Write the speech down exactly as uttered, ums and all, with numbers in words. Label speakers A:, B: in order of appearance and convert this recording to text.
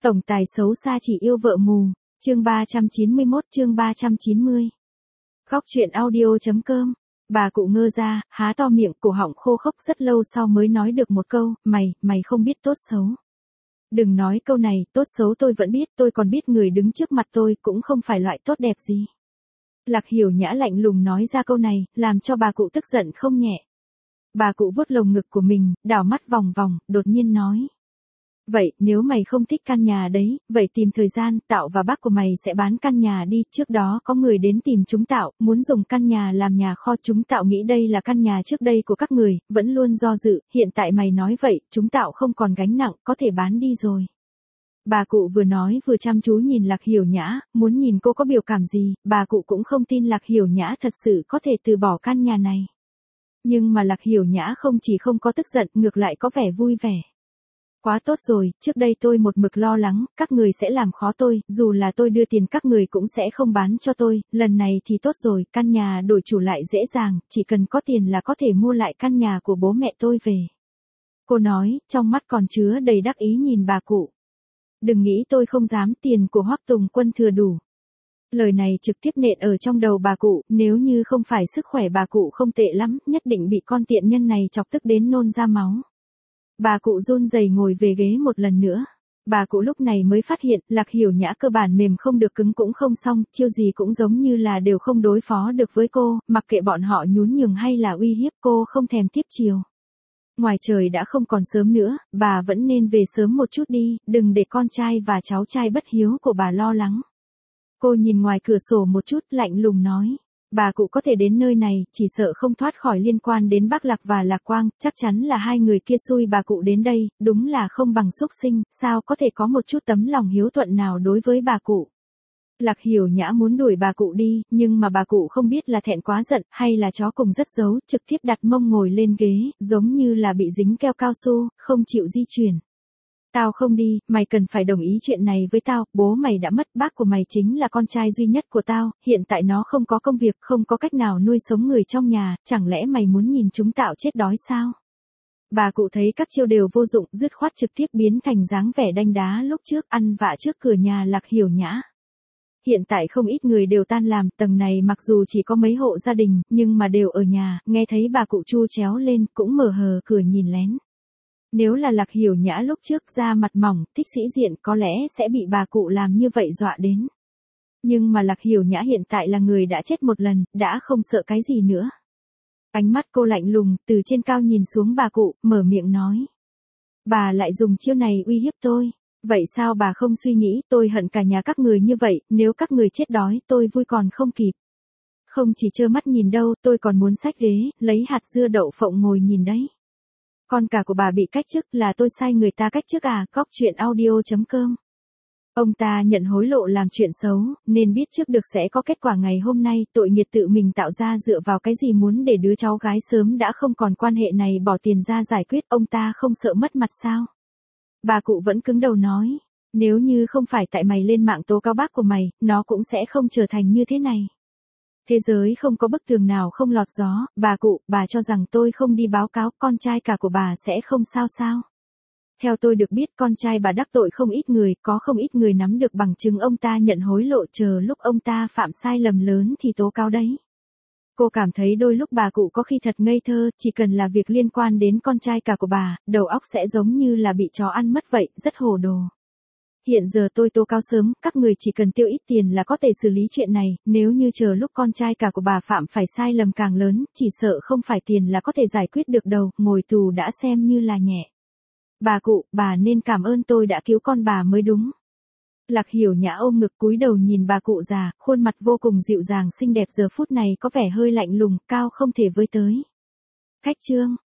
A: Tổng tài xấu xa chỉ yêu vợ mù, chương ba trăm chín mươi mốt chương ba trăm chín mươi. Khóc chuyện audio.com. Bà cụ ngơ ra, há to miệng, cổ họng khô khốc rất lâu sau mới nói được một câu, mày, mày không biết tốt xấu. Đừng nói câu này, tốt xấu tôi vẫn biết, tôi còn biết người đứng trước mặt tôi cũng không phải loại tốt đẹp gì. Lạc Hiểu Nhã lạnh lùng nói ra câu này, làm cho bà cụ tức giận không nhẹ. Bà cụ vuốt lồng ngực của mình, đảo mắt vòng vòng, đột nhiên nói. Vậy, nếu mày không thích căn nhà đấy, vậy tìm thời gian, Tạo và bác của mày sẽ bán căn nhà đi, trước đó có người đến tìm chúng Tạo, muốn dùng căn nhà làm nhà kho, chúng Tạo nghĩ đây là căn nhà trước đây của các người, vẫn luôn do dự, hiện tại mày nói vậy, chúng Tạo không còn gánh nặng, có thể bán đi rồi. Bà cụ vừa nói vừa chăm chú nhìn Lạc Hiểu Nhã, muốn nhìn cô có biểu cảm gì, bà cụ cũng không tin Lạc Hiểu Nhã thật sự có thể từ bỏ căn nhà này. Nhưng mà Lạc Hiểu Nhã không chỉ không có tức giận, ngược lại có vẻ vui vẻ. Quá tốt rồi, trước đây tôi một mực lo lắng, các người sẽ làm khó tôi, dù là tôi đưa tiền các người cũng sẽ không bán cho tôi, lần này thì tốt rồi, căn nhà đổi chủ lại dễ dàng, chỉ cần có tiền là có thể mua lại căn nhà của bố mẹ tôi về. Cô nói, trong mắt còn chứa đầy đắc ý nhìn bà cụ. Đừng nghĩ tôi không dám, tiền của Hoắc Tùng Quân thừa đủ. Lời này trực tiếp nện ở trong đầu bà cụ, nếu như không phải sức khỏe bà cụ không tệ lắm, nhất định bị con tiện nhân này chọc tức đến nôn ra máu. Bà cụ run rẩy ngồi về ghế một lần nữa. Bà cụ lúc này mới phát hiện, Lạc Hiểu Nhã cơ bản mềm không được cứng cũng không xong, chiêu gì cũng giống như là đều không đối phó được với cô, mặc kệ bọn họ nhún nhường hay là uy hiếp cô không thèm tiếp chiều. Ngoài trời đã không còn sớm nữa, bà vẫn nên về sớm một chút đi, đừng để con trai và cháu trai bất hiếu của bà lo lắng. Cô nhìn ngoài cửa sổ một chút, lạnh lùng nói. Bà cụ có thể đến nơi này, chỉ sợ không thoát khỏi liên quan đến Bác Lạc và Lạc Quang, chắc chắn là hai người kia xui bà cụ đến đây, đúng là không bằng xúc sinh, sao có thể có một chút tấm lòng hiếu thuận nào đối với bà cụ. Lạc Hiểu Nhã muốn đuổi bà cụ đi, nhưng mà bà cụ không biết là thẹn quá giận, hay là chó cùng rất giấu, trực tiếp đặt mông ngồi lên ghế, giống như là bị dính keo cao su, không chịu di chuyển. Tao không đi, mày cần phải đồng ý chuyện này với tao, bố mày đã mất, bác của mày chính là con trai duy nhất của tao, hiện tại nó không có công việc, không có cách nào nuôi sống người trong nhà, chẳng lẽ mày muốn nhìn chúng Tạo chết đói sao? Bà cụ thấy các chiêu đều vô dụng, dứt khoát trực tiếp biến thành dáng vẻ đanh đá lúc trước ăn vạ trước cửa nhà Lạc Hiểu Nhã. Hiện tại không ít người đều tan làm, tầng này mặc dù chỉ có mấy hộ gia đình, nhưng mà đều ở nhà, nghe thấy bà cụ chu chéo lên, cũng mở hờ cửa nhìn lén. Nếu là Lạc Hiểu Nhã lúc trước da mặt mỏng, thích sĩ diện có lẽ sẽ bị bà cụ làm như vậy dọa đến. Nhưng mà Lạc Hiểu Nhã hiện tại là người đã chết một lần, đã không sợ cái gì nữa. Ánh mắt cô lạnh lùng, từ trên cao nhìn xuống bà cụ, mở miệng nói. Bà lại dùng chiêu này uy hiếp tôi. Vậy sao bà không suy nghĩ, tôi hận cả nhà các người như vậy, nếu các người chết đói, tôi vui còn không kịp. Không chỉ trơ mắt nhìn đâu, tôi còn muốn xách ghế, lấy hạt dưa đậu phộng ngồi nhìn đấy. Con cả của bà bị cách chức, là tôi sai người ta cách chức à, cóc chuyện audio.com. Ông ta nhận hối lộ làm chuyện xấu, nên biết trước được sẽ có kết quả ngày hôm nay, tội nghiệp tự mình tạo ra dựa vào cái gì muốn để đứa cháu gái sớm đã không còn quan hệ này bỏ tiền ra giải quyết, ông ta không sợ mất mặt sao? Bà cụ vẫn cứng đầu nói, nếu như không phải tại mày lên mạng tố cáo bác của mày, nó cũng sẽ không trở thành như thế này. Thế giới không có bức tường nào không lọt gió, bà cụ, bà cho rằng tôi không đi báo cáo, con trai cả của bà sẽ không sao sao. Theo tôi được biết, con trai bà đắc tội không ít người, có không ít người nắm được bằng chứng ông ta nhận hối lộ, chờ lúc ông ta phạm sai lầm lớn thì tố cáo đấy. Cô cảm thấy đôi lúc bà cụ có khi thật ngây thơ, chỉ cần là việc liên quan đến con trai cả của bà, đầu óc sẽ giống như là bị chó ăn mất vậy, rất hồ đồ. Hiện giờ tôi tố cáo sớm, các người chỉ cần tiêu ít tiền là có thể xử lý chuyện này, nếu như chờ lúc con trai cả của bà phạm phải sai lầm càng lớn, chỉ sợ không phải tiền là có thể giải quyết được đâu, ngồi tù đã xem như là nhẹ. Bà cụ, bà nên cảm ơn tôi đã cứu con bà mới đúng. Lạc Hiểu Nhã ôm ngực cúi đầu nhìn bà cụ già, khuôn mặt vô cùng dịu dàng xinh đẹp giờ phút này có vẻ hơi lạnh lùng, cao không thể với tới. Khách trương.